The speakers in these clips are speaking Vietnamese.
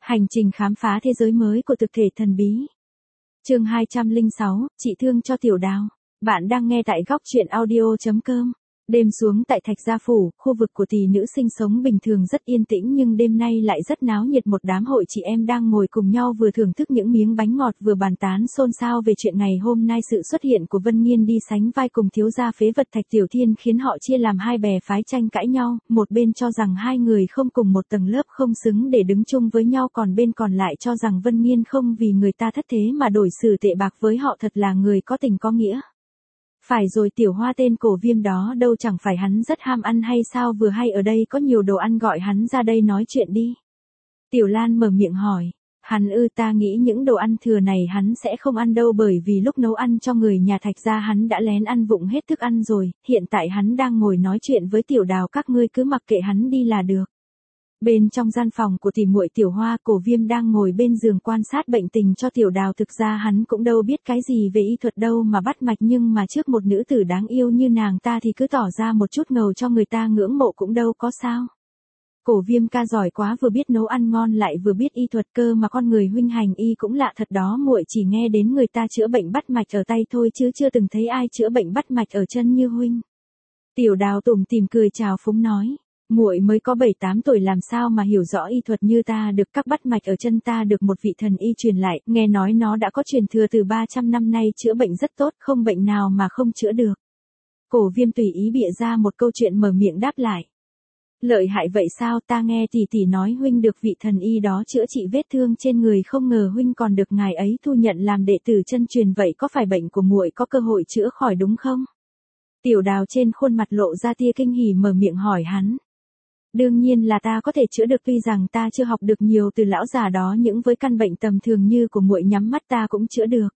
Hành trình khám phá thế giới mới của thực thể thần bí. Chương 206, chị thương cho Tiểu Đào. Bạn đang nghe tại góc truyện audio.com. Đêm xuống tại Thạch Gia Phủ, khu vực của tỷ nữ sinh sống bình thường rất yên tĩnh nhưng đêm nay lại rất náo nhiệt. Một đám hội chị em đang ngồi cùng nhau vừa thưởng thức những miếng bánh ngọt vừa bàn tán xôn xao về chuyện ngày hôm nay. Sự xuất hiện của Vân Nghiên đi sánh vai cùng thiếu gia phế vật Thạch Tiểu Thiên khiến họ chia làm hai bè phái tranh cãi nhau, một bên cho rằng hai người không cùng một tầng lớp không xứng để đứng chung với nhau, còn bên còn lại cho rằng Vân Nghiên không vì người ta thất thế mà đổi xử tệ bạc với họ, thật là người có tình có nghĩa. Phải rồi, Tiểu Hoa tên Cổ Viêm đó đâu chẳng phải hắn rất ham ăn hay sao, vừa hay ở đây có nhiều đồ ăn gọi hắn ra đây nói chuyện đi. Tiểu Lan mở miệng hỏi, hắn ta nghĩ những đồ ăn thừa này hắn sẽ không ăn đâu, bởi vì lúc nấu ăn cho người nhà Thạch gia hắn đã lén ăn vụng hết thức ăn rồi, hiện tại hắn đang ngồi nói chuyện với Tiểu Đào, các ngươi cứ mặc kệ hắn đi là được. Bên trong gian phòng của tỷ muội Tiểu Hoa, Cổ Viêm đang ngồi bên giường quan sát bệnh tình cho Tiểu Đào. Thực ra hắn cũng đâu biết cái gì về y thuật đâu mà bắt mạch, nhưng mà trước một nữ tử đáng yêu như nàng ta thì cứ tỏ ra một chút ngầu cho người ta ngưỡng mộ cũng đâu có sao. Cổ Viêm ca giỏi quá, vừa biết nấu ăn ngon lại vừa biết y thuật, cơ mà con người huynh hành y cũng lạ thật đó, muội chỉ nghe đến người ta chữa bệnh bắt mạch ở tay thôi chứ chưa từng thấy ai chữa bệnh bắt mạch ở chân như huynh. Tiểu Đào tủm tỉm cười chào phúng nói, muội mới có 7-8 tuổi làm sao mà hiểu rõ y thuật như ta được, các bắt mạch ở chân ta được một vị thần y truyền lại, nghe nói nó đã có truyền thừa từ 300 năm nay, chữa bệnh rất tốt, không bệnh nào mà không chữa được. Cổ Viêm tùy ý bịa ra một câu chuyện mở miệng đáp lại. Lợi hại vậy sao, ta nghe tỷ tỷ nói huynh được vị thần y đó chữa trị vết thương trên người, không ngờ huynh còn được ngài ấy thu nhận làm đệ tử chân truyền, vậy có phải bệnh của muội có cơ hội chữa khỏi đúng không? Tiểu Đào trên khuôn mặt lộ ra tia kinh hỉ mở miệng hỏi hắn. Đương nhiên là ta có thể chữa được, tuy rằng ta chưa học được nhiều từ lão già đó, nhưng với căn bệnh tầm thường như của muội nhắm mắt ta cũng chữa được.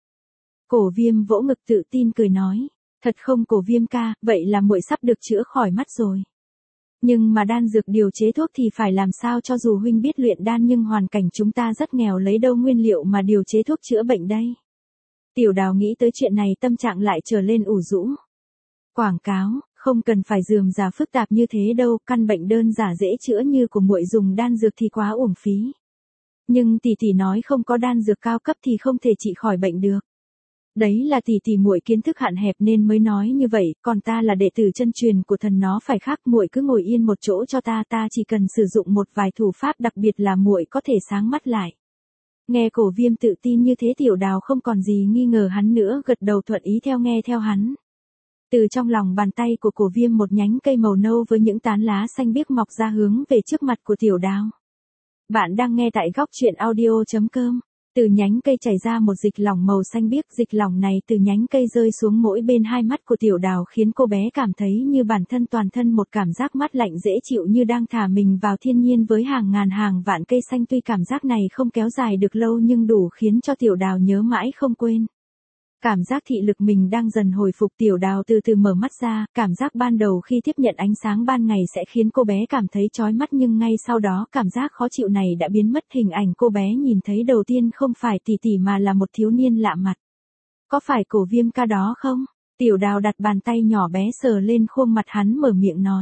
Cổ Viêm vỗ ngực tự tin cười nói, thật không Cổ Viêm ca, vậy là muội sắp được chữa khỏi mắt rồi. Nhưng mà đan dược điều chế thuốc thì phải làm sao, cho dù huynh biết luyện đan nhưng hoàn cảnh chúng ta rất nghèo, lấy đâu nguyên liệu mà điều chế thuốc chữa bệnh đây. Tiểu Đào nghĩ tới chuyện này tâm trạng lại trở lên ủ rũ. Quảng cáo, không cần phải rườm rà phức tạp như thế đâu, căn bệnh đơn giản dễ chữa như của muội dùng đan dược thì quá uổng phí. Nhưng tỷ tỷ nói không có đan dược cao cấp thì không thể trị khỏi bệnh được. Đấy là tỷ tỷ muội kiến thức hạn hẹp nên mới nói như vậy, còn ta là đệ tử chân truyền của thần, nó phải khác, muội cứ ngồi yên một chỗ cho ta, ta chỉ cần sử dụng một vài thủ pháp đặc biệt là muội có thể sáng mắt lại. Nghe Cổ Viêm tự tin như thế, Tiểu Đào không còn gì nghi ngờ hắn nữa, gật đầu thuận ý theo nghe theo hắn. Từ trong lòng bàn tay của Cổ Viêm một nhánh cây màu nâu với những tán lá xanh biếc mọc ra hướng về trước mặt của Tiểu Đào. Bạn đang nghe tại góc truyện audio.com. Từ nhánh cây chảy ra một dịch lỏng màu xanh biếc, dịch lỏng này từ nhánh cây rơi xuống mỗi bên hai mắt của Tiểu Đào khiến cô bé cảm thấy như bản thân toàn thân một cảm giác mát lạnh dễ chịu, như đang thả mình vào thiên nhiên với hàng ngàn hàng vạn cây xanh. Tuy cảm giác này không kéo dài được lâu nhưng đủ khiến cho Tiểu Đào nhớ mãi không quên. Cảm giác thị lực mình đang dần hồi phục, Tiểu Đào từ từ mở mắt ra, cảm giác ban đầu khi tiếp nhận ánh sáng ban ngày sẽ khiến cô bé cảm thấy chói mắt, nhưng ngay sau đó cảm giác khó chịu này đã biến mất. Hình ảnh cô bé nhìn thấy đầu tiên không phải tỷ tỷ mà là một thiếu niên lạ mặt. Có phải Cổ Viêm ca đó không? Tiểu Đào đặt bàn tay nhỏ bé sờ lên khuôn mặt hắn mở miệng nói.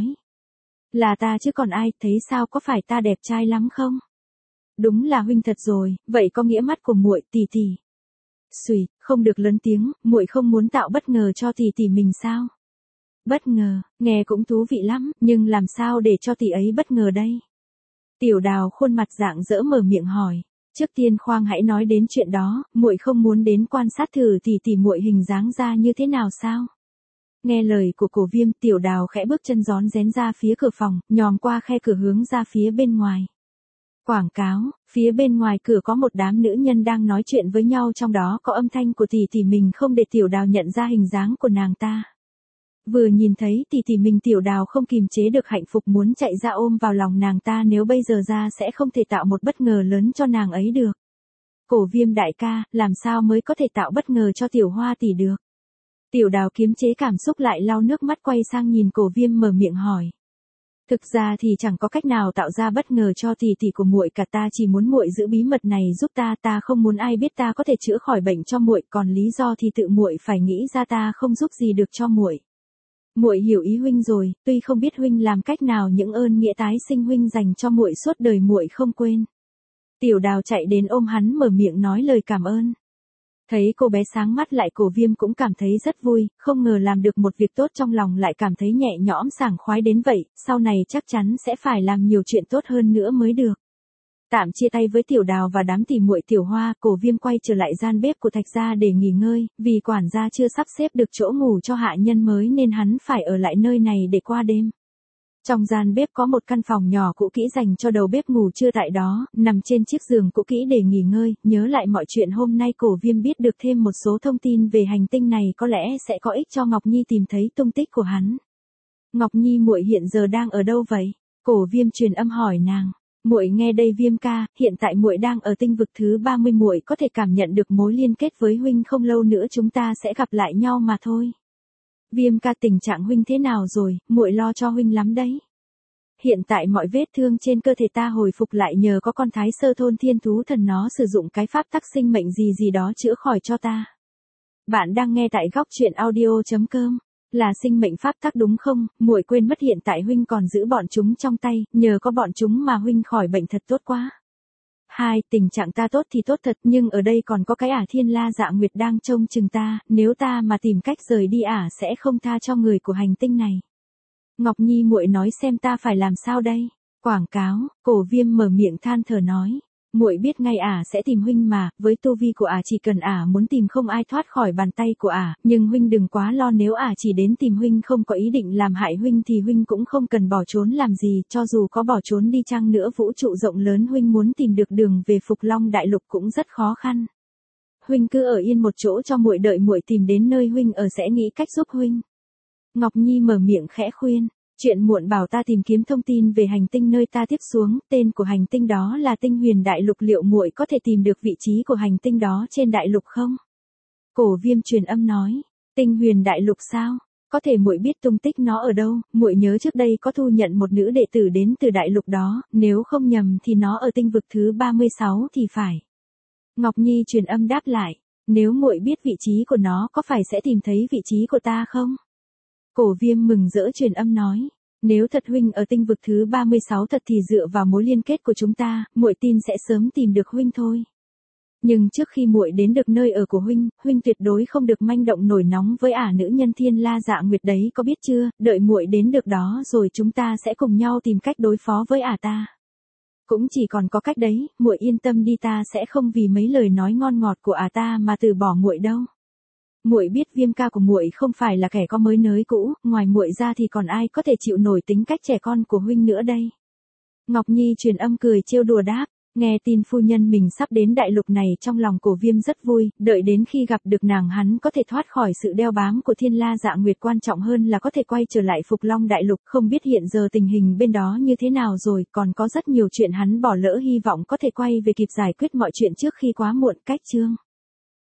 Là ta chứ còn ai, thấy sao, có phải ta đẹp trai lắm không? Đúng là huynh thật rồi, vậy có nghĩa mắt của muội tỷ tỷ. Xùi, không được lớn tiếng, muội không muốn tạo bất ngờ cho tỷ tỷ mình sao? Bất ngờ, nghe cũng thú vị lắm, nhưng làm sao để cho tỷ ấy bất ngờ đây? Tiểu Đào khuôn mặt rạng rỡ mở miệng hỏi. Trước tiên khoan hãy nói đến chuyện đó, muội không muốn đến quan sát thử tỷ tỷ muội hình dáng ra như thế nào sao? Nghe lời của Cổ Viêm, Tiểu Đào khẽ bước chân rón rén ra phía cửa phòng, nhòm qua khe cửa hướng ra phía bên ngoài. Quảng cáo, phía bên ngoài cửa có một đám nữ nhân đang nói chuyện với nhau, trong đó có âm thanh của tỷ tỷ mình, không để Tiểu Đào nhận ra hình dáng của nàng ta. Vừa nhìn thấy tỷ tỷ mình, Tiểu Đào không kìm chế được hạnh phúc muốn chạy ra ôm vào lòng nàng ta, nếu bây giờ ra sẽ không thể tạo một bất ngờ lớn cho nàng ấy được. Cổ Viêm đại ca, làm sao mới có thể tạo bất ngờ cho Tiểu Hoa tỷ được? Tiểu Đào kiềm chế cảm xúc lại lau nước mắt quay sang nhìn Cổ Viêm mở miệng hỏi. Thực ra thì chẳng có cách nào tạo ra bất ngờ cho tỷ tỷ của muội cả, ta chỉ muốn muội giữ bí mật này giúp ta, ta không muốn ai biết ta có thể chữa khỏi bệnh cho muội, còn lý do thì tự muội phải nghĩ ra, ta không giúp gì được cho muội. Muội hiểu ý huynh rồi, tuy không biết huynh làm cách nào, những ơn nghĩa tái sinh huynh dành cho muội suốt đời muội không quên. Tiểu Đào chạy đến ôm hắn mở miệng nói lời cảm ơn. Thấy cô bé sáng mắt lại, Cổ Viêm cũng cảm thấy rất vui, không ngờ làm được một việc tốt trong lòng lại cảm thấy nhẹ nhõm sảng khoái đến vậy, sau này chắc chắn sẽ phải làm nhiều chuyện tốt hơn nữa mới được. Tạm chia tay với Tiểu Đào và đám tỉ muội Tiểu Hoa, Cổ Viêm quay trở lại gian bếp của Thạch gia để nghỉ ngơi, vì quản gia chưa sắp xếp được chỗ ngủ cho hạ nhân mới nên hắn phải ở lại nơi này để qua đêm. Trong gian bếp có một căn phòng nhỏ cũ kỹ dành cho đầu bếp ngủ trưa tại đó, nằm trên chiếc giường cũ kỹ để nghỉ ngơi, nhớ lại mọi chuyện hôm nay Cổ Viêm biết được thêm một số thông tin về hành tinh này có lẽ sẽ có ích cho Ngọc Nhi tìm thấy tung tích của hắn. Ngọc Nhi muội hiện giờ đang ở đâu vậy? Cổ Viêm truyền âm hỏi nàng. Muội nghe đây Viêm ca, hiện tại muội đang ở tinh vực thứ 30, muội có thể cảm nhận được mối liên kết với huynh, không lâu nữa chúng ta sẽ gặp lại nhau mà thôi. Viêm ca, tình trạng huynh thế nào rồi, muội lo cho huynh lắm đấy. Hiện tại mọi vết thương trên cơ thể ta hồi phục lại nhờ có con Thái Sơ thôn thiên thú thần, nó sử dụng cái pháp tắc sinh mệnh gì gì đó chữa khỏi cho ta. Bạn đang nghe tại góc truyện audio.com. Là sinh mệnh pháp tắc đúng không? Muội quên mất hiện tại huynh còn giữ bọn chúng trong tay, nhờ có bọn chúng mà huynh khỏi bệnh thật tốt quá. Hai, tình trạng ta tốt thì tốt thật, nhưng ở đây còn có cái Thiên La Dạ Nguyệt đang trông chừng ta, nếu ta mà tìm cách rời đi sẽ không tha cho người của hành tinh này. Ngọc Nhi muội nói xem ta phải làm sao đây? Quảng cáo, Cổ Viêm mở miệng than thở nói. Muội biết ngay sẽ tìm huynh mà, với tu vi của chỉ cần muốn tìm không ai thoát khỏi bàn tay của nhưng huynh đừng quá lo, nếu chỉ đến tìm huynh không có ý định làm hại huynh thì huynh cũng không cần bỏ trốn làm gì, cho dù có bỏ trốn đi chăng nữa vũ trụ rộng lớn, huynh muốn tìm được đường về Phục Long Đại Lục cũng rất khó khăn. Huynh cứ ở yên một chỗ cho muội, đợi muội tìm đến nơi huynh ở sẽ nghĩ cách giúp huynh. Ngọc Nhi mở miệng khẽ khuyên. Chuyện muộn bảo ta tìm kiếm thông tin về hành tinh nơi ta tiếp xuống, tên của hành tinh đó là Tinh Huyền Đại Lục, liệu muội có thể tìm được vị trí của hành tinh đó trên đại lục không? Cổ Viêm truyền âm nói, Tinh Huyền Đại Lục sao? Có thể muội biết tung tích nó ở đâu? Muội nhớ trước đây có thu nhận một nữ đệ tử đến từ đại lục đó, nếu không nhầm thì nó ở tinh vực thứ 36 thì phải. Ngọc Nhi truyền âm đáp lại, nếu muội biết vị trí của nó có phải sẽ tìm thấy vị trí của ta không? Cổ Viêm mừng rỡ truyền âm nói, nếu thật huynh ở tinh vực thứ 36 thật thì dựa vào mối liên kết của chúng ta, muội tin sẽ sớm tìm được huynh thôi. Nhưng trước khi muội đến được nơi ở của huynh, huynh tuyệt đối không được manh động nổi nóng với nữ nhân Thiên La Dạ Nguyệt đấy, có biết chưa? Đợi muội đến được đó rồi chúng ta sẽ cùng nhau tìm cách đối phó với ta. Cũng chỉ còn có cách đấy, muội yên tâm đi, ta sẽ không vì mấy lời nói ngon ngọt của ta mà từ bỏ muội đâu. Muội biết Viêm ca của muội không phải là kẻ có mới nới cũ, ngoài muội ra thì còn ai có thể chịu nổi tính cách trẻ con của huynh nữa đây. Ngọc Nhi truyền âm cười trêu đùa đáp, nghe tin phu nhân mình sắp đến đại lục này, trong lòng Cổ Viêm rất vui, đợi đến khi gặp được nàng hắn có thể thoát khỏi sự đeo bám của Thiên La Dạ Nguyệt, quan trọng hơn là có thể quay trở lại Phục Long Đại Lục, không biết hiện giờ tình hình bên đó như thế nào rồi, còn có rất nhiều chuyện hắn bỏ lỡ, hy vọng có thể quay về kịp giải quyết mọi chuyện trước khi quá muộn. Cách chương